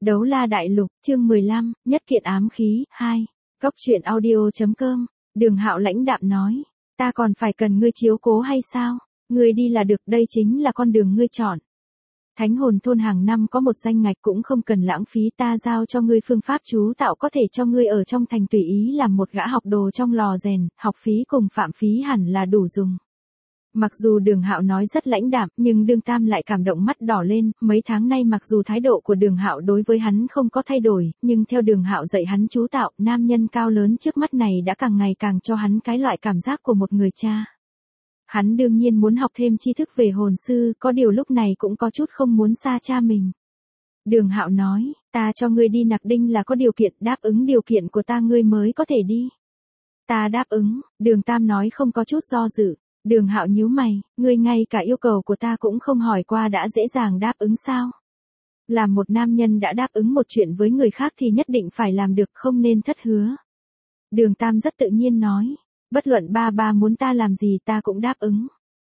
Đấu la đại lục, chương 15, nhất kiện ám khí, 2. Cốc truyện audio.com, Đường Hạo lãnh đạm nói. Ta còn phải cần ngươi chiếu cố hay sao? Ngươi đi là được, đây chính là con đường ngươi chọn. Thánh hồn thôn hàng năm có một danh ngạch cũng không cần lãng phí, ta giao cho ngươi phương pháp chú tạo có thể cho ngươi ở trong thành tùy ý làm một gã học đồ trong lò rèn, học phí cùng phạm phí hẳn là đủ dùng. Mặc dù Đường Hạo nói rất lãnh đạm, nhưng Đường Tam lại cảm động mắt đỏ lên, mấy tháng nay mặc dù thái độ của Đường Hạo đối với hắn không có thay đổi, nhưng theo Đường Hạo dạy hắn chú tạo, nam nhân cao lớn trước mắt này đã càng ngày càng cho hắn cái loại cảm giác của một người cha. Hắn đương nhiên muốn học thêm tri thức về hồn sư, có điều lúc này cũng có chút không muốn xa cha mình. Đường Hạo nói, ta cho ngươi đi Nặc Đinh là có điều kiện, đáp ứng điều kiện của ta ngươi mới có thể đi. Ta đáp ứng, Đường Tam nói không có chút do dự. Đường Hạo nhíu mày, ngươi ngay cả yêu cầu của ta cũng không hỏi qua đã dễ dàng đáp ứng sao? Làm một nam nhân đã đáp ứng một chuyện với người khác thì nhất định phải làm được, không nên thất hứa. Đường Tam rất tự nhiên nói, bất luận ba muốn ta làm gì ta cũng đáp ứng.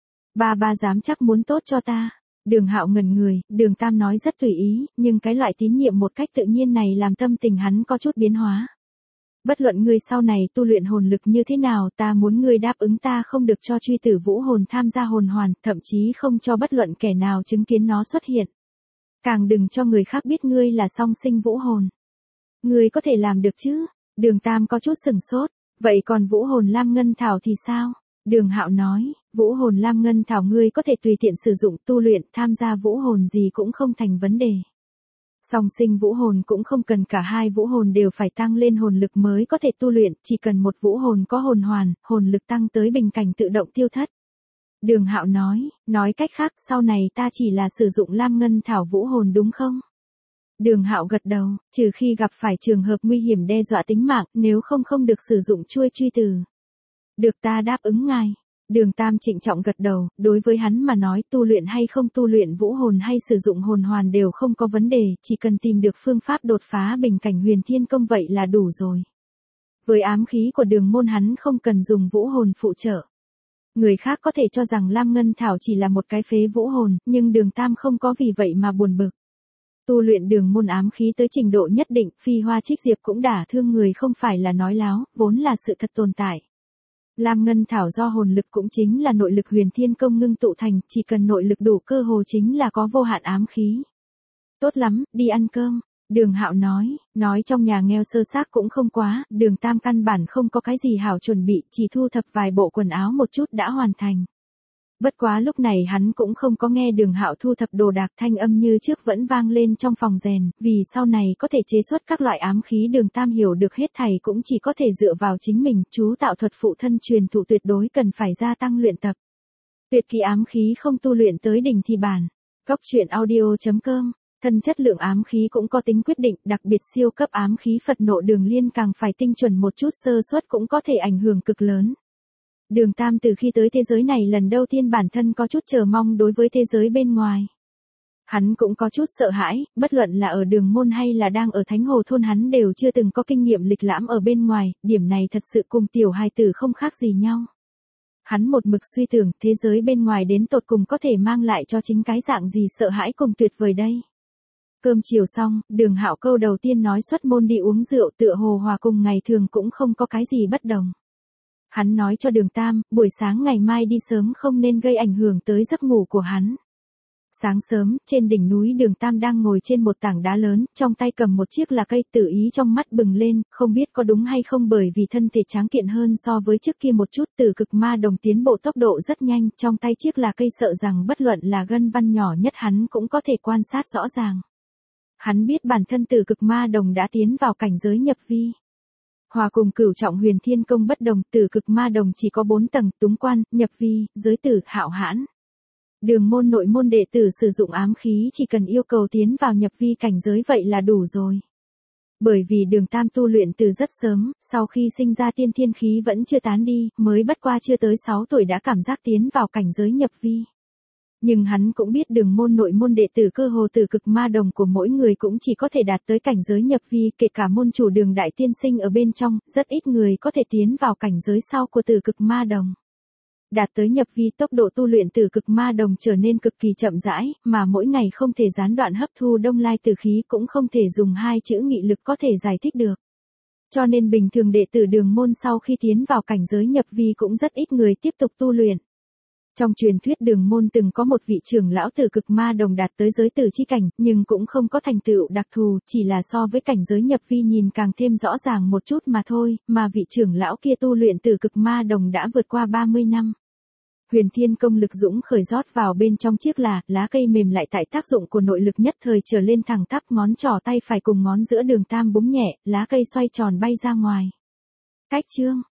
Ba dám chắc muốn tốt cho ta. Đường Hạo ngẩn người, Đường Tam nói rất tùy ý, nhưng cái loại tín nhiệm một cách tự nhiên này làm tâm tình hắn có chút biến hóa. Bất luận ngươi sau này tu luyện hồn lực như thế nào, ta muốn ngươi đáp ứng ta không được cho truy tử vũ hồn tham gia hồn hoàn, thậm chí không cho bất luận kẻ nào chứng kiến nó xuất hiện. Càng đừng cho người khác biết ngươi là song sinh vũ hồn. Ngươi có thể làm được chứ? Đường Tam có chút sừng sốt. Vậy còn vũ hồn lam ngân thảo thì sao? Đường Hạo nói, vũ hồn lam ngân thảo ngươi có thể tùy tiện sử dụng tu luyện, tham gia vũ hồn gì cũng không thành vấn đề. Song sinh vũ hồn cũng không cần cả hai vũ hồn đều phải tăng lên hồn lực mới có thể tu luyện, chỉ cần một vũ hồn có hồn hoàn, hồn lực tăng tới bình cảnh tự động tiêu thất. Đường Hạo nói cách khác sau này ta chỉ là sử dụng lam ngân thảo vũ hồn đúng không? Đường Hạo gật đầu, trừ khi gặp phải trường hợp nguy hiểm đe dọa tính mạng, nếu không được sử dụng chuôi truy tử. Được, ta đáp ứng ngài. Đường Tam trịnh trọng gật đầu, đối với hắn mà nói tu luyện hay không tu luyện vũ hồn hay sử dụng hồn hoàn đều không có vấn đề, chỉ cần tìm được phương pháp đột phá bình cảnh huyền thiên công vậy là đủ rồi. Với ám khí của Đường môn hắn không cần dùng vũ hồn phụ trợ. Người khác có thể cho rằng lam ngân thảo chỉ là một cái phế vũ hồn, nhưng Đường Tam không có vì vậy mà buồn bực. Tu luyện Đường môn ám khí tới trình độ nhất định, phi hoa trích diệp cũng đả thương người không phải là nói láo, vốn là sự thật tồn tại. Lam ngân thảo do hồn lực cũng chính là nội lực huyền thiên công ngưng tụ thành, chỉ cần nội lực đủ cơ hồ chính là có vô hạn ám khí. Tốt lắm, đi ăn cơm. Đường Hạo nói trong nhà nghèo sơ xác cũng không quá, Đường Tam căn bản không có cái gì hảo chuẩn bị, chỉ thu thập vài bộ quần áo một chút đã hoàn thành. Bất quá lúc này hắn cũng không có nghe Đường Hạo thu thập đồ đạc, thanh âm như trước vẫn vang lên trong phòng rèn, vì sau này có thể chế xuất các loại ám khí Đường Tam hiểu được hết thảy cũng chỉ có thể dựa vào chính mình, chú tạo thuật phụ thân truyền thụ tuyệt đối cần phải gia tăng luyện tập. Tuyệt kỳ ám khí không tu luyện tới đỉnh thì bản. Cốc truyện audio.com, thân chất lượng ám khí cũng có tính quyết định, đặc biệt siêu cấp ám khí Phật nộ Đường Liên càng phải tinh chuẩn một chút, sơ suất cũng có thể ảnh hưởng cực lớn. Đường Tam từ khi tới thế giới này lần đầu tiên bản thân có chút chờ mong đối với thế giới bên ngoài. Hắn cũng có chút sợ hãi, bất luận là ở Đường môn hay là đang ở Thánh Hồ thôn hắn đều chưa từng có kinh nghiệm lịch lãm ở bên ngoài, điểm này thật sự cùng tiểu hài tử không khác gì nhau. Hắn một mực suy tưởng thế giới bên ngoài đến tột cùng có thể mang lại cho chính cái dạng gì sợ hãi cùng tuyệt vời đây. Cơm chiều xong, Đường Hạo câu đầu tiên nói xuất môn đi uống rượu, tựa hồ hòa cùng ngày thường cũng không có cái gì bất đồng. Hắn nói cho Đường Tam, buổi sáng ngày mai đi sớm không nên gây ảnh hưởng tới giấc ngủ của hắn. Sáng sớm, trên đỉnh núi Đường Tam đang ngồi trên một tảng đá lớn, trong tay cầm một chiếc là cây, tự ý trong mắt bừng lên, không biết có đúng hay không bởi vì thân thể tráng kiện hơn so với trước kia một chút, Tử Cực Ma Đồng tiến bộ tốc độ rất nhanh, trong tay chiếc là cây sợ rằng bất luận là gân văn nhỏ nhất hắn cũng có thể quan sát rõ ràng. Hắn biết bản thân Tử Cực Ma Đồng đã tiến vào cảnh giới nhập vi. Hòa cùng cửu trọng huyền thiên công bất đồng, Tử Cực Ma Đồng chỉ có 4 tầng, túng quan, nhập vi, giới tử, hạo hãn. Đường môn nội môn đệ tử sử dụng ám khí chỉ cần yêu cầu tiến vào nhập vi cảnh giới vậy là đủ rồi. Bởi vì Đường Tam tu luyện từ rất sớm, sau khi sinh ra tiên thiên khí vẫn chưa tán đi, mới bất qua chưa tới 6 tuổi đã cảm giác tiến vào cảnh giới nhập vi. Nhưng hắn cũng biết đường môn nội môn đệ tử cơ hồ Tử Cực Ma Đồng của mỗi người cũng chỉ có thể đạt tới cảnh giới nhập vi, kể cả môn chủ Đường đại tiên sinh ở bên trong, rất ít người có thể tiến vào cảnh giới sau của Tử Cực Ma Đồng. đạt tới nhập vi tốc độ tu luyện tử cực ma đồng trở nên cực kỳ chậm rãi, mà mỗi ngày không thể gián đoạn hấp thu đông lai tử khí cũng không thể dùng hai chữ nghị lực có thể giải thích được. Cho nên bình thường đệ tử đường môn sau khi tiến vào cảnh giới nhập vi cũng rất ít người tiếp tục tu luyện. Trong truyền thuyết đường môn từng có một vị trưởng lão tử cực ma đồng đạt tới giới tử chi cảnh, nhưng cũng không có thành tựu đặc thù, chỉ là so với cảnh giới nhập vi nhìn càng thêm rõ ràng một chút mà thôi, mà vị trưởng lão kia tu luyện tử cực ma đồng đã vượt qua 30 năm. Huyền Thiên công lực dũng khởi rót vào bên trong chiếc lá cây mềm lại tại tác dụng của nội lực nhất thời trở lên thẳng tắp, ngón trỏ tay phải cùng ngón giữa đường tam búng nhẹ, lá cây xoay tròn bay ra ngoài. Cách chương